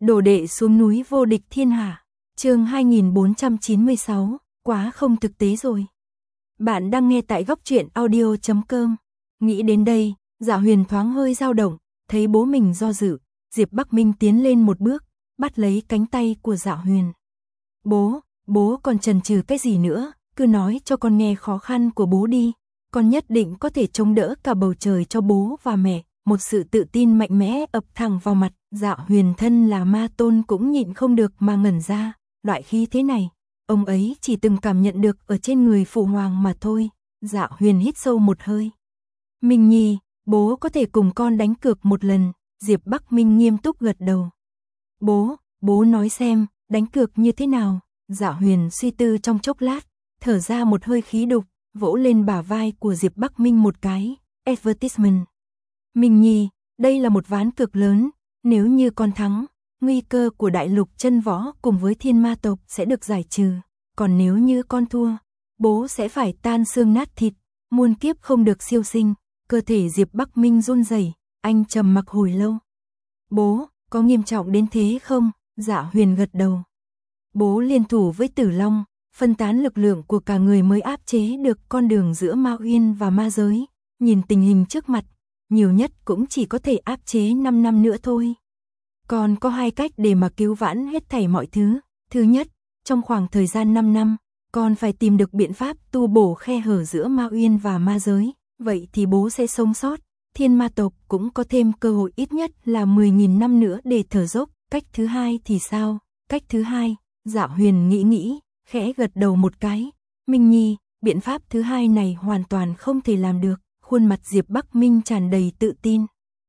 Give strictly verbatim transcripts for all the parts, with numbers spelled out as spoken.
Đồ đệ xuống núi vô địch thiên hạ. Chương hai nghìn bốn trăm chín mươi sáu, quá không thực tế rồi. Bạn đang nghe tại góc truyện audio chấm com. Nghĩ đến đây, Dạ Huyền thoáng hơi dao động, thấy bố mình do dự, Diệp Bắc Minh tiến lên một bước, bắt lấy cánh tay của Dạ Huyền. Bố, bố còn chần chừ cái gì nữa, cứ nói cho con nghe khó khăn của bố đi, con nhất định có thể chống đỡ cả bầu trời cho bố và mẹ. Một sự tự tin mạnh mẽ ập thẳng vào mặt, Dạ Huyền thân là ma tôn cũng nhịn không được mà ngẩn ra, loại khí thế này, ông ấy chỉ từng cảm nhận được ở trên người phụ hoàng mà thôi. Dạ Huyền hít sâu một hơi. Minh Nhi, bố có thể cùng con đánh cược một lần. Diệp Bắc Minh nghiêm túc gật đầu. Bố, bố nói xem, đánh cược như thế nào? Dạ Huyền suy tư trong chốc lát, thở ra một hơi khí đục, vỗ lên bả vai của Diệp Bắc Minh một cái. Advertisement. Minh Nhi, đây là một ván cược lớn, nếu như con thắng, nguy cơ của đại lục chân võ cùng với thiên ma tộc sẽ được giải trừ, còn nếu như con thua, bố sẽ phải tan xương nát thịt, muôn kiếp không được siêu sinh. Cơ thể Diệp Bắc Minh run rẩy, anh trầm mặc hồi lâu. Bố, có nghiêm trọng đến thế không? Dạ Huyền gật đầu. Bố liên thủ với Tử Long, phân tán lực lượng của cả người mới áp chế được con đường giữa Ma Uyên và ma giới, nhìn tình hình trước mặt, nhiều nhất cũng chỉ có thể áp chế năm năm nữa thôi. Còn có hai cách để mà cứu vãn hết thảy mọi thứ. Thứ nhất, trong khoảng thời gian năm năm, con phải tìm được biện pháp tu bổ khe hở giữa Ma Uyên và ma giới, vậy thì bố sẽ sống sót, thiên ma tộc cũng có thêm cơ hội ít nhất là mười nghìn năm nữa để thở dốc. Cách thứ hai thì sao? Cách thứ hai, Dạ Huyền nghĩ nghĩ, khẽ gật đầu một cái. Minh Nhi, biện pháp thứ hai này hoàn toàn không thể làm được. Khuôn mặt Diệp Bắc Minh tràn đầy tự tin.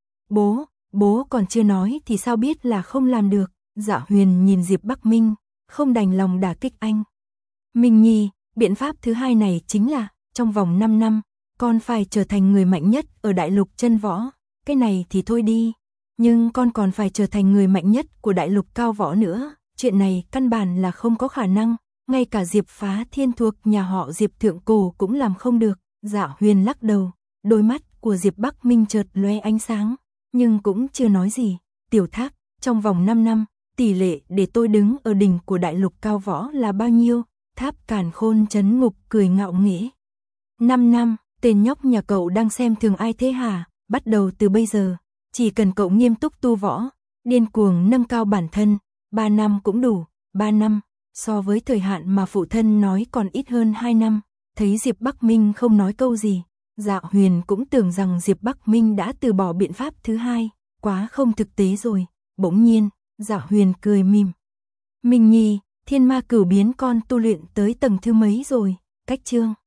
Bố, bố còn chưa nói thì sao biết là không làm được? Dạ Huyền nhìn Diệp Bắc Minh, không đành lòng đả kích anh. Minh Nhi, biện pháp thứ hai này chính là, trong vòng năm năm, con phải trở thành người mạnh nhất ở đại lục chân võ. Cái này thì thôi đi, nhưng con còn phải trở thành người mạnh nhất của đại lục cao võ nữa. Chuyện này căn bản là không có khả năng, ngay cả Diệp Phá Thiên thuộc nhà họ Diệp thượng cổ cũng làm không được. Dạ Huyền lắc đầu. Đôi mắt của Diệp Bắc Minh chợt lóe ánh sáng, nhưng cũng chưa nói gì. Tiểu Thác, trong vòng năm năm, tỷ lệ để tôi đứng ở đỉnh của đại lục cao võ là bao nhiêu? Tháp Càn Khôn trấn ngục cười ngạo nghễ. năm năm, tên nhóc nhà cậu đang xem thường ai thế hả? Bắt đầu từ bây giờ, chỉ cần cậu nghiêm túc tu võ, điên cuồng nâng cao bản thân, ba năm cũng đủ. Ba năm, so với thời hạn mà phụ thân nói còn ít hơn hai năm. Thấy Diệp Bắc Minh không nói câu gì, Dạ Huyền cũng tưởng rằng Diệp Bắc Minh đã từ bỏ biện pháp thứ hai, quá không thực tế rồi. Bỗng nhiên, Dạ Huyền cười mỉm. Minh Nhi, thiên ma cửu biến con tu luyện tới tầng thứ mấy rồi? Cách chương